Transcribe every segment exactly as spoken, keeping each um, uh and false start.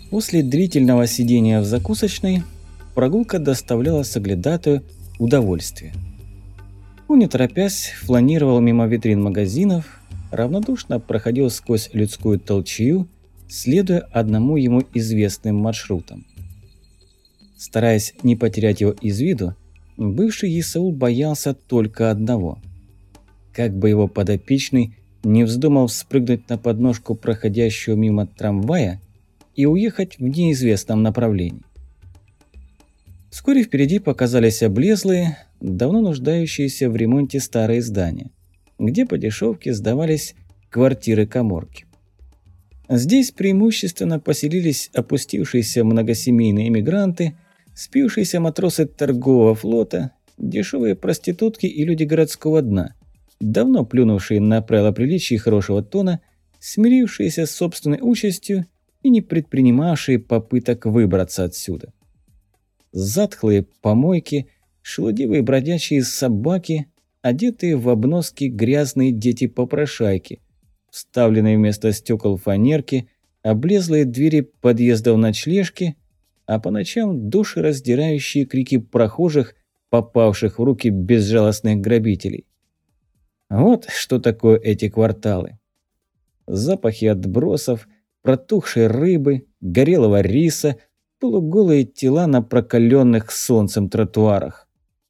После длительного сидения в закусочной прогулка доставляла соглядатаю удовольствие. Он, не торопясь, фланировал мимо витрин магазинов, равнодушно проходил сквозь людскую толчью, следуя одному ему известным маршрутам. Стараясь не потерять его из виду, бывший Исаул боялся только одного. Как бы его подопечный не вздумал спрыгнуть на подножку проходящего мимо трамвая и уехать в неизвестном направлении. Вскоре впереди показались облезлые, давно нуждающиеся в ремонте старые здания, где по дешевке сдавались квартиры-каморки. Здесь преимущественно поселились опустившиеся многосемейные эмигранты, спившиеся матросы торгового флота, дешевые проститутки и люди городского дна, давно плюнувшие на правила приличия и хорошего тона, смирившиеся с собственной участью и не предпринимавшие попыток выбраться отсюда. Затхлые помойки, шелудивые бродячие собаки, одетые в обноски грязные дети-попрошайки, вставленные вместо стекол фанерки, облезлые двери подъездов ночлежки, а по ночам душераздирающие крики прохожих, попавших в руки безжалостных грабителей. Вот что такое эти кварталы. Запахи отбросов, протухшей рыбы, горелого риса, полуголые тела на прокаленных солнцем тротуарах.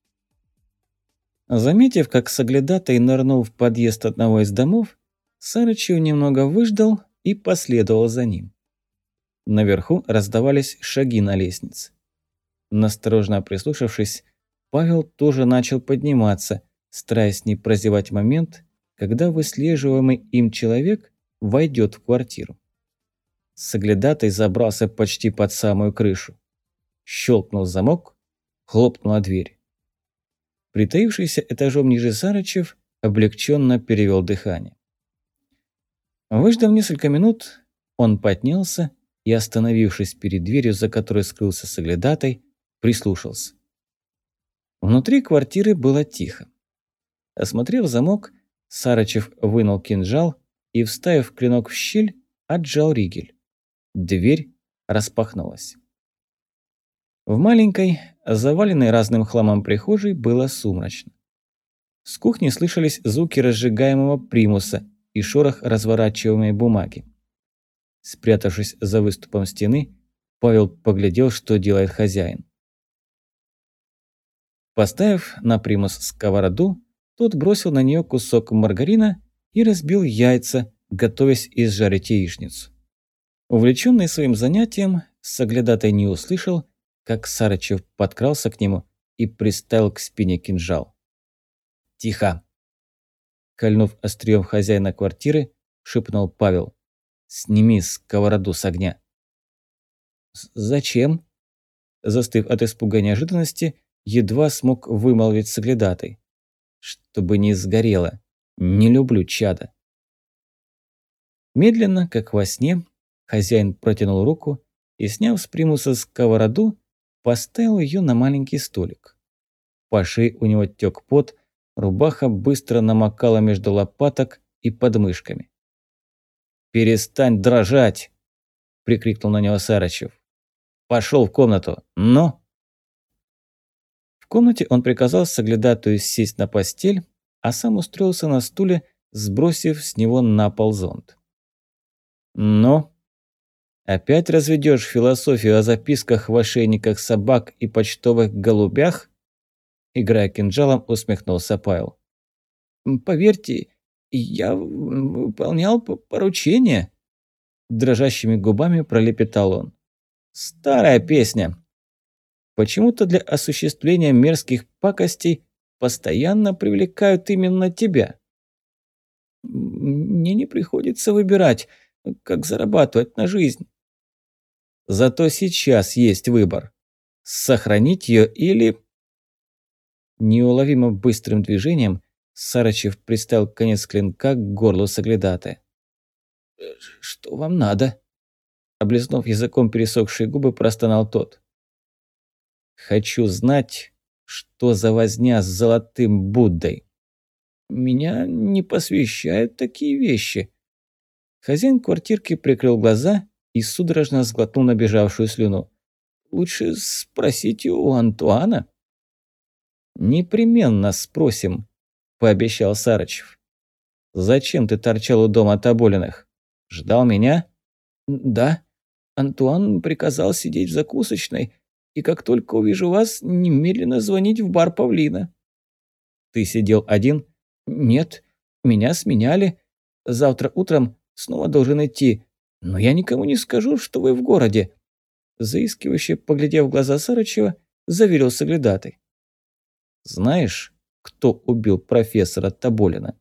Заметив, как соглядатай нырнул в подъезд одного из домов, Сарычев немного выждал и последовал за ним. Наверху раздавались шаги на лестнице. Насторожно прислушавшись, Павел тоже начал подниматься, стараясь не прозевать момент, когда выслеживаемый им человек войдет в квартиру. Соглядатай забрался почти под самую крышу. Щелкнул замок, хлопнула дверь. Притаившийся этажом ниже Сарычев облегченно перевел дыхание. Выждав несколько минут, он поднялся и, остановившись перед дверью, за которой скрылся соглядатай, прислушался. Внутри квартиры было тихо. Осмотрев замок, Сарычев вынул кинжал и, вставив клинок в щель, отжал ригель. Дверь распахнулась. В маленькой, заваленной разным хламом прихожей было сумрачно. С кухни слышались звуки разжигаемого примуса и шорох разворачиваемой бумаги. Спрятавшись за выступом стены, Павел поглядел, что делает хозяин. Поставив на примус сковороду, тот бросил на нее кусок маргарина и разбил яйца, готовясь изжарить яичницу. Увлеченный своим занятием, соглядатай не услышал, как Сарычев подкрался к нему и приставил к спине кинжал. «Тихо!» Кольнув острием хозяина квартиры, шепнул Павел. «Сними сковороду с огня». «Зачем?» Застыв от испуга и неожиданности, едва смог вымолвить соглядатай. «Чтобы не сгорело. Не люблю чада». Медленно, как во сне, хозяин протянул руку и, сняв с примуса сковороду, поставил ее на маленький столик. По шее у него тек пот, рубаха быстро намокала между лопаток и подмышками. «Перестань дрожать!» – прикрикнул на него Сарычев. «Пошел в комнату! Ну!» В комнате он приказал соглядатую сесть на постель, а сам устроился на стуле, сбросив с него на пол зонт. «Ну? Опять разведешь философию о записках в ошейниках собак и почтовых голубях?» Играя кинжалом, усмехнулся Павел. «Поверьте, я выполнял поручение», – дрожащими губами пролепетал он. «Старая песня. Почему-то для осуществления мерзких пакостей постоянно привлекают именно тебя. Мне не приходится выбирать, как зарабатывать на жизнь. Зато сейчас есть выбор. Сохранить ее или...» Неуловимо быстрым движением Сарычев приставил конец клинка к горлу соглядатая. «Что вам надо?» Облизнув языком пересохшие губы, простонал тот. «Хочу знать, что за возня с золотым Буддой». «Меня не посвящают такие вещи». Хозяин квартирки прикрыл глаза и судорожно сглотнул набежавшую слюну. «Лучше спросите у Антуана». «Непременно спросим», – пообещал Сарычев. «Зачем ты торчал у дома Тоболиных? Ждал меня?» «Да. Антуан приказал сидеть в закусочной, и как только увижу вас, немедленно звонить в бар Павлина». «Ты сидел один?» «Нет, меня сменяли. Завтра утром снова должен идти, но я никому не скажу, что вы в городе». Заискивающе, поглядев в глаза Сарычева, заверил соглядатой. «Знаешь, кто убил профессора Тоболина?»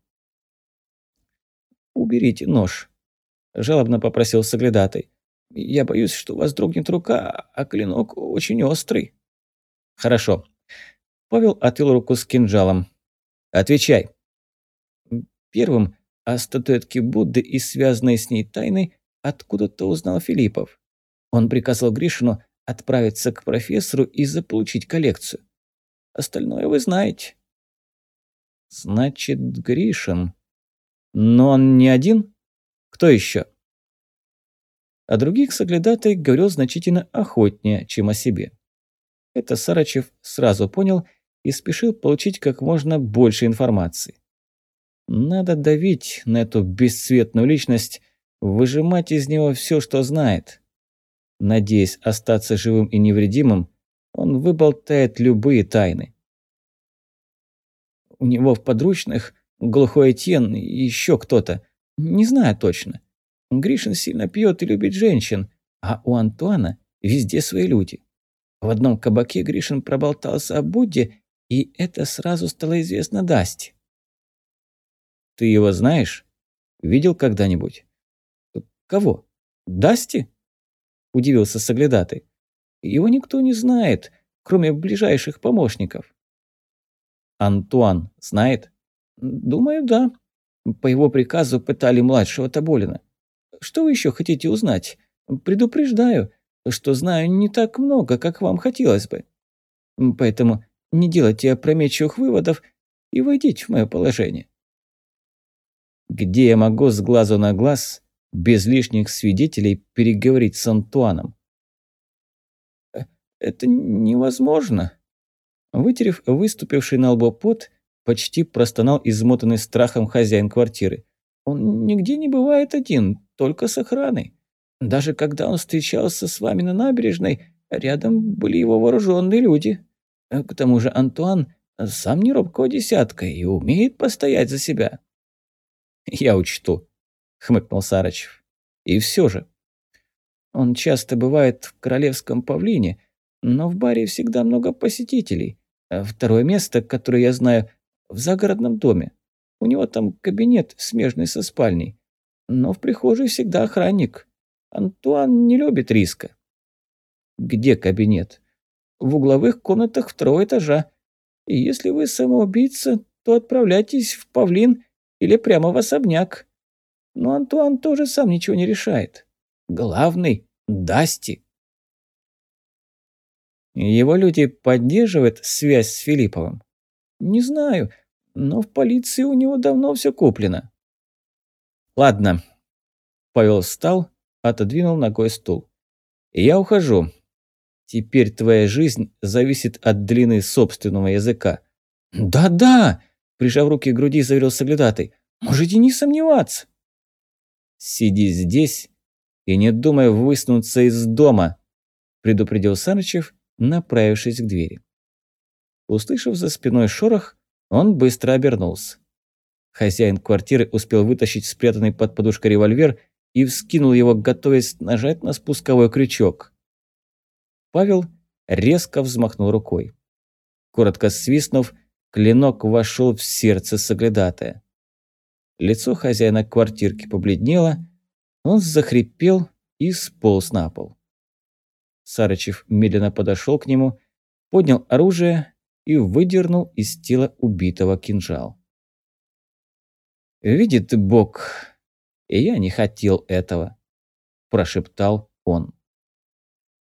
«Уберите нож», – жалобно попросил соглядатай. «Я боюсь, что у вас дрогнет рука, а клинок очень острый». «Хорошо». Павел отвел руку с кинжалом. «Отвечай». Первым о статуэтке Будды и связанной с ней тайны откуда-то узнал Филиппов. Он приказал Гришину отправиться к профессору и заполучить коллекцию. Остальное вы знаете. Значит, Гришин. Но он не один? Кто еще? О других соглядатай говорил значительно охотнее, чем о себе. Это Сарычев сразу понял и спешил получить как можно больше информации. Надо давить на эту бесцветную личность, выжимать из него все, что знает. Надеясь остаться живым и невредимым, он выболтает любые тайны. У него в подручных глухой Этьен и еще кто-то. Не знаю точно. Гришин сильно пьет и любит женщин, а у Антуана везде свои люди. В одном кабаке Гришин проболтался о Будде, и это сразу стало известно Дасте. «Ты его знаешь? Видел когда-нибудь?» «Кого? Дасти?» – удивился соглядатай. «Его никто не знает, кроме ближайших помощников». «Антуан знает?» «Думаю, да. По его приказу пытали младшего Тоболина. Что вы еще хотите узнать? Предупреждаю, что знаю не так много, как вам хотелось бы. Поэтому не делайте опрометчивых выводов и войдите в мое положение». «Где я могу с глазу на глаз, без лишних свидетелей, переговорить с Антуаном?» «Это невозможно». Вытерев выступивший на лбу пот, почти простонал измотанный страхом хозяин квартиры. «Он нигде не бывает один, только с охраной. Даже когда он встречался с вами на набережной, рядом были его вооруженные люди. К тому же Антуан сам не робкого десятка и умеет постоять за себя». «Я учту», — хмыкнул Сарычев. «И все же». «Он часто бывает в Королевском Павлине, но в баре всегда много посетителей. Второе место, которое я знаю, в загородном доме. У него там кабинет, смежный со спальней. Но в прихожей всегда охранник. Антуан не любит риска». «Где кабинет?» «В угловых комнатах второго этажа. И если вы самоубийца, то отправляйтесь в Павлин или прямо в особняк. Но Антуан тоже сам ничего не решает. Главный – Дасти». «Его люди поддерживают связь с Филипповым?» «Не знаю, но в полиции у него давно все куплено». «Ладно». Павел встал, отодвинул ногой стул. «Я ухожу. Теперь твоя жизнь зависит от длины собственного языка». «Да-да!» – прижав руки к груди, заверил соглядатай. «Можете не сомневаться». «Сиди здесь и не думай высунуться из дома», – предупредил Сарычев, направившись к двери. Услышав за спиной шорох, он быстро обернулся. Хозяин квартиры успел вытащить спрятанный под подушкой револьвер и вскинул его, готовясь нажать на спусковой крючок. Павел резко взмахнул рукой. Коротко свистнув, клинок вошел в сердце соглядатая. Лицо хозяина квартирки побледнело, он захрипел и сполз на пол. Сарычев медленно подошел к нему, поднял оружие и выдернул из тела убитого кинжал. «Видит Бог, я не хотел этого», – прошептал он.